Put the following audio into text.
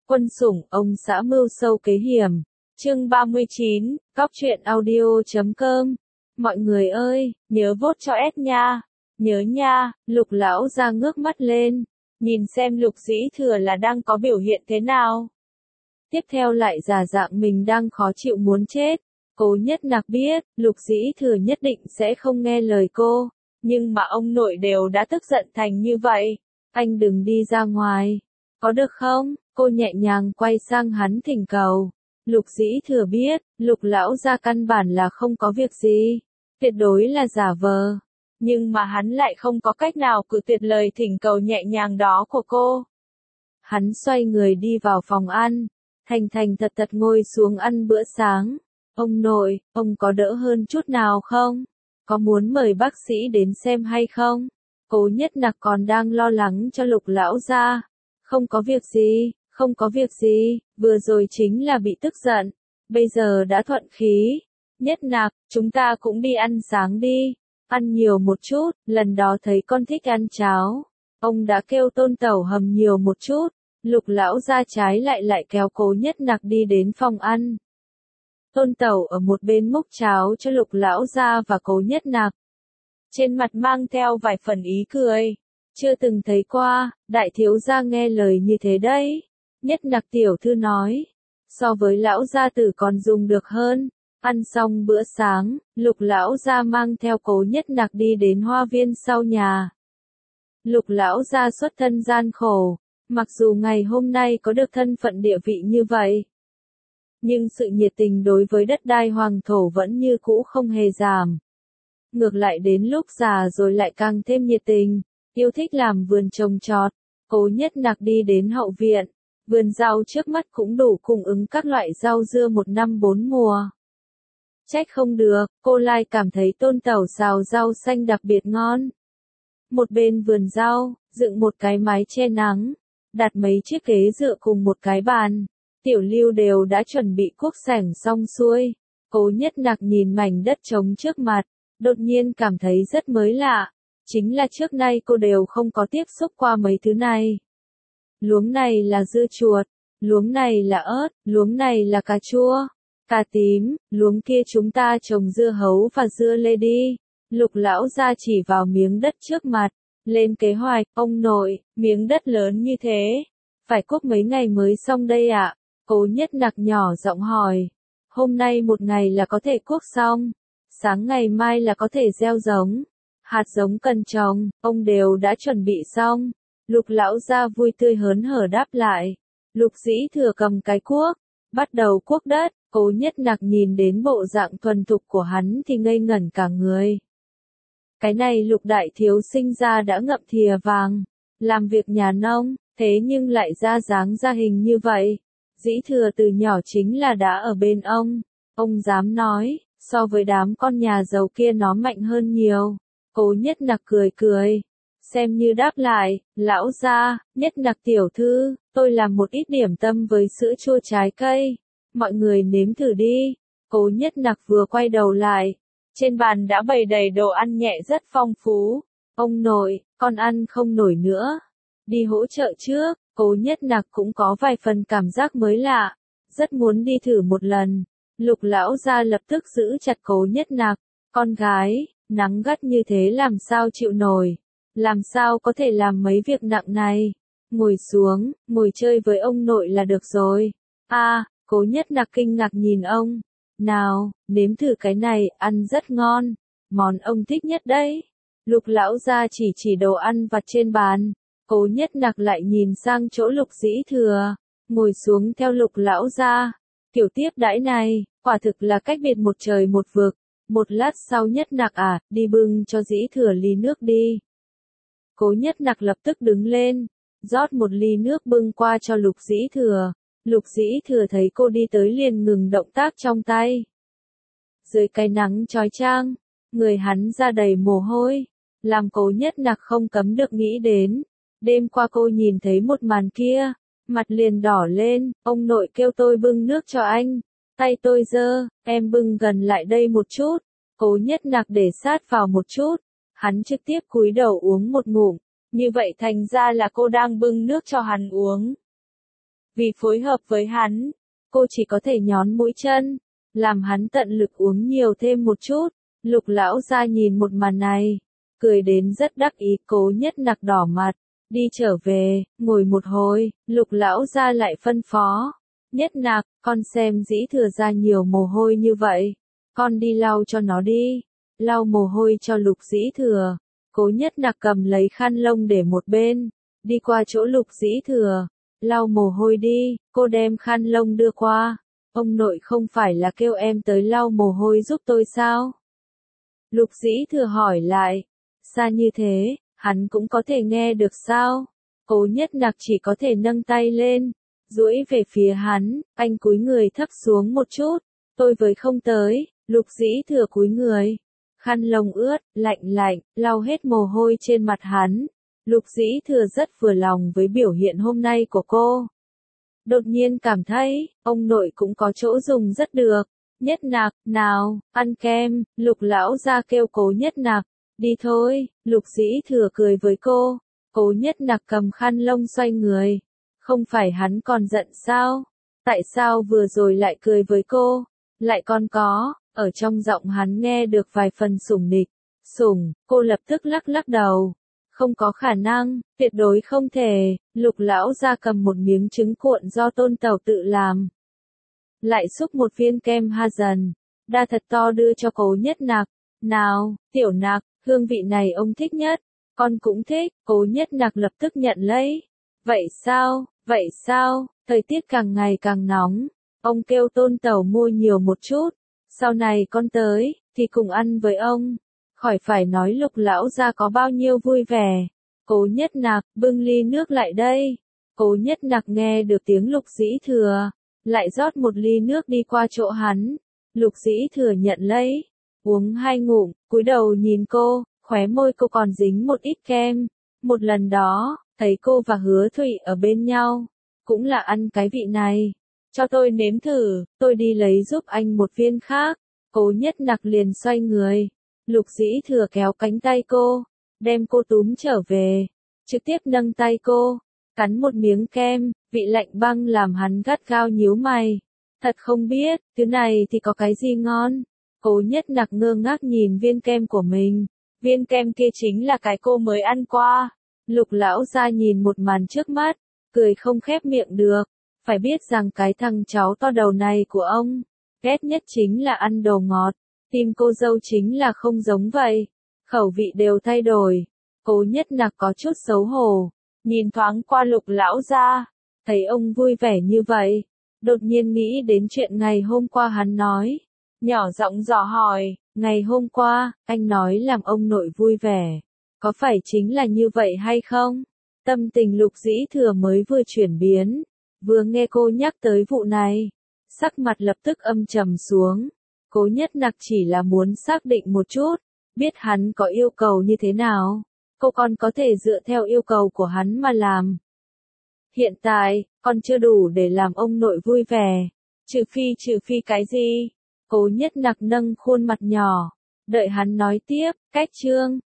Quân sủng ông xã mưu sâu kế hiểm. Chương 39, Cóc truyện audio.com. Mọi người ơi, nhớ vote cho S nha. Nhớ nha. Lục lão ra ngước mắt lên, nhìn xem Lục Dĩ Thừa là đang có biểu hiện thế nào. Tiếp theo lại giả dạng mình đang khó chịu muốn chết. Cố Nhất Nặc biết, Lục Dĩ Thừa nhất định sẽ không nghe lời cô, nhưng mà ông nội đều đã tức giận thành như vậy. Anh đừng đi ra ngoài, có được không? Cô nhẹ nhàng quay sang hắn thỉnh cầu. Lục Dĩ Thừa biết, Lục lão gia căn bản là không có việc gì, tuyệt đối là giả vờ. Nhưng mà hắn lại không có cách nào cự tuyệt lời thỉnh cầu nhẹ nhàng đó của cô. Hắn xoay người đi vào phòng ăn, thành thành thật thật ngồi xuống ăn bữa sáng. Ông nội, ông có đỡ hơn chút nào không? Có muốn mời bác sĩ đến xem hay không? Cố Nhất Nặc còn đang lo lắng cho Lục lão gia. Không có việc gì, không có việc gì, vừa rồi chính là bị tức giận, bây giờ đã thuận khí. Nhất Nặc, chúng ta cũng đi ăn sáng đi, ăn nhiều một chút, lần đó thấy con thích ăn cháo. Ông đã kêu Tôn Tẩu hầm nhiều một chút. Lục lão gia trái lại kéo Cố Nhất Nặc đi đến phòng ăn. Tôn Tẩu ở một bên múc cháo cho Lục lão gia và Cố Nhất Nặc. Trên mặt mang theo vài phần ý cười. Chưa từng thấy qua, đại thiếu gia nghe lời như thế đấy. Nhất Nặc tiểu thư nói. So với lão gia tử còn dùng được hơn. Ăn xong bữa sáng, Lục lão gia mang theo Cố Nhất Nặc đi đến hoa viên sau nhà. Lục lão gia xuất thân gian khổ. Mặc dù ngày hôm nay có được thân phận địa vị như vậy, nhưng sự nhiệt tình đối với đất đai hoàng thổ vẫn như cũ không hề giảm. Ngược lại đến lúc già rồi lại càng thêm nhiệt tình, yêu thích làm vườn trồng trọt. Cố Nhất Nặc đi đến hậu viện, vườn rau trước mắt cũng đủ cung ứng các loại rau dưa một năm bốn mùa. Trách không được, cô Lai cảm thấy Tôn Tẩu xào rau xanh đặc biệt ngon. Một bên vườn rau, dựng một cái mái che nắng, đặt mấy chiếc ghế dựa cùng một cái bàn. Tiểu Lưu đều đã chuẩn bị cuốc sảnh xong xuôi. Cố Nhất Nặc nhìn mảnh đất trống trước mặt, đột nhiên cảm thấy rất mới lạ. Chính là trước nay cô đều không có tiếp xúc qua mấy thứ này. Luống này là dưa chuột, luống này là ớt, luống này là cà chua, cà tím, luống kia chúng ta trồng dưa hấu và dưa lê đi. Lục lão gia chỉ vào miếng đất trước mặt, lên kế hoạch. Ông nội, miếng đất lớn như thế, phải cuốc mấy ngày mới xong đây ạ? Cố Nhất Nặc nhỏ giọng hỏi. Hôm nay một ngày là có thể cuốc xong, sáng ngày mai là có thể gieo giống. Hạt giống cần trồng, ông đều đã chuẩn bị xong. Lục lão gia vui tươi hớn hở đáp lại. Lục Dĩ Thừa cầm cái cuốc, bắt đầu cuốc đất. Cố Nhất Nặc nhìn đến bộ dạng thuần thục của hắn thì ngây ngẩn cả người. Cái này Lục đại thiếu sinh ra đã ngậm thìa vàng, làm việc nhà nông, thế nhưng lại ra dáng ra hình như vậy. Dĩ Thừa từ nhỏ chính là đã ở bên ông dám nói, so với đám con nhà giàu kia nó mạnh hơn nhiều. Cố Nhất Nặc cười cười, xem như đáp lại. Lão gia, Nhất Nặc tiểu thư, tôi làm một ít điểm tâm với sữa chua trái cây, mọi người nếm thử đi. Cố Nhất Nặc vừa quay đầu lại, trên bàn đã bày đầy đồ ăn nhẹ rất phong phú. Ông nội, con ăn không nổi nữa, đi hỗ trợ trước. Cố Nhất Nặc cũng có vài phần cảm giác mới lạ, rất muốn đi thử một lần. Lục lão gia lập tức giữ chặt Cố Nhất Nặc. Con gái, nắng gắt như thế làm sao chịu nổi, làm sao có thể làm mấy việc nặng này. Ngồi xuống, ngồi chơi với ông nội là được rồi. Cố Nhất Nặc kinh ngạc nhìn ông. Nào, nếm thử cái này, ăn rất ngon, món ông thích nhất đấy. Lục lão gia chỉ đồ ăn vặt trên bàn. Cố Nhất Nặc lại nhìn sang chỗ Lục Dĩ Thừa, ngồi xuống theo Lục lão gia. Kiểu tiếp đãi này, quả thực là cách biệt một trời một vực. Một lát sau Nhất Nặc đi bưng cho Dĩ Thừa ly nước đi. Cố Nhất Nặc lập tức đứng lên, rót một ly nước bưng qua cho Lục Dĩ Thừa. Lục Dĩ Thừa thấy cô đi tới liền ngừng động tác trong tay. Dưới cái nắng chói chang, người hắn ra đầy mồ hôi, làm Cố Nhất Nặc không cấm được nghĩ đến. Đêm qua cô nhìn thấy một màn kia, mặt liền đỏ lên. Ông nội kêu tôi bưng nước cho anh, tay tôi dơ, em bưng gần lại đây một chút. Cố Nhất Nặc để sát vào một chút, hắn trực tiếp cúi đầu uống một ngụm, như vậy thành ra là cô đang bưng nước cho hắn uống. Vì phối hợp với hắn, cô chỉ có thể nhón mũi chân, làm hắn tận lực uống nhiều thêm một chút. Lục lão gia nhìn một màn này, cười đến rất đắc ý. Cố Nhất Nặc đỏ mặt, đi trở về, ngồi một hồi, Lục lão gia lại phân phó. Nhất Nặc, con xem Dĩ Thừa ra nhiều mồ hôi như vậy, con đi lau cho nó đi. Lau mồ hôi cho Lục Dĩ Thừa. Cố Nhất Nặc cầm lấy khăn lông để một bên, đi qua chỗ Lục Dĩ Thừa. Lau mồ hôi đi, cô đem khăn lông đưa qua. Ông nội không phải là kêu em tới lau mồ hôi giúp tôi sao? Lục Dĩ Thừa hỏi lại. Xa như thế, hắn cũng có thể nghe được sao? Cố Nhất Nặc chỉ có thể nâng tay lên, duỗi về phía hắn. Anh cúi người thấp xuống một chút. Tôi với không tới. Lục Dĩ Thừa cúi người. Khăn lông ướt, lạnh lạnh, lau hết mồ hôi trên mặt hắn. Lục Dĩ Thừa rất vừa lòng với biểu hiện hôm nay của cô. Đột nhiên cảm thấy, ông nội cũng có chỗ dùng rất được. Nhất Nặc, nào, ăn kem. Lục lão gia kêu Cố Nhất Nặc. Đi thôi. Lục Dĩ Thừa cười với cô. Cố Nhất Nặc cầm khăn lông xoay người. Không phải hắn còn giận sao? Tại sao vừa rồi lại cười với cô? Lại còn có, ở trong giọng hắn nghe được vài phần sủng nịch. Sủng, cô lập tức lắc lắc đầu. Không có khả năng, tuyệt đối không thể. Lục lão gia cầm một miếng trứng cuộn do Tôn Tẩu tự làm. Lại xúc một viên kem ha dần, đa thật to đưa cho Cố Nhất Nặc. Nào, Tiểu Nặc, hương vị này ông thích nhất. Con cũng thích. Cố Nhất Nặc lập tức nhận lấy. Vậy sao, thời tiết càng ngày càng nóng. Ông kêu Tôn Tẩu mua nhiều một chút. Sau này con tới, thì cùng ăn với ông. Khỏi phải nói Lục lão gia có bao nhiêu vui vẻ. Cố Nhất Nặc, bưng ly nước lại đây. Cố Nhất Nặc nghe được tiếng Lục Dĩ Thừa, lại rót một ly nước đi qua chỗ hắn. Lục Dĩ Thừa nhận lấy, uống 2 ngụm, cúi đầu nhìn cô, khóe môi cô còn dính một ít kem. Một lần đó, thấy cô và Hứa Thụy ở bên nhau, cũng là ăn cái vị này. Cho tôi nếm thử, tôi đi lấy giúp anh một viên khác. Cố Nhất Nặc liền xoay người. Lục Dĩ Thừa kéo cánh tay cô, đem cô túm trở về, trực tiếp nâng tay cô, cắn một miếng kem, vị lạnh băng làm hắn gắt gao nhíu mày. Thật không biết, thứ này thì có cái gì ngon? Cố Nhất Nặc ngơ ngác nhìn viên kem của mình. Viên kem kia chính là cái cô mới ăn qua. Lục lão gia nhìn một màn trước mắt, cười không khép miệng được. Phải biết rằng cái thằng cháu to đầu này của ông, ghét nhất chính là ăn đồ ngọt. Tim cô dâu chính là không giống vậy. Khẩu vị đều thay đổi. Cố Nhất Nặc có chút xấu hổ, nhìn thoáng qua Lục lão gia, thấy ông vui vẻ như vậy, đột nhiên nghĩ đến chuyện ngày hôm qua hắn nói, nhỏ giọng dò hỏi, ngày hôm qua, anh nói làm ông nội vui vẻ, có phải chính là như vậy hay không? Tâm tình Lục Dĩ Thừa mới vừa chuyển biến, vừa nghe cô nhắc tới vụ này, sắc mặt lập tức âm trầm xuống. Cố Nhất Nặc chỉ là muốn xác định một chút, biết hắn có yêu cầu như thế nào, cô còn có thể dựa theo yêu cầu của hắn mà làm. Hiện tại, còn chưa đủ để làm ông nội vui vẻ, trừ phi cái gì? Cố Nhất Nặc nâng khuôn mặt nhỏ, đợi hắn nói tiếp, cách chương,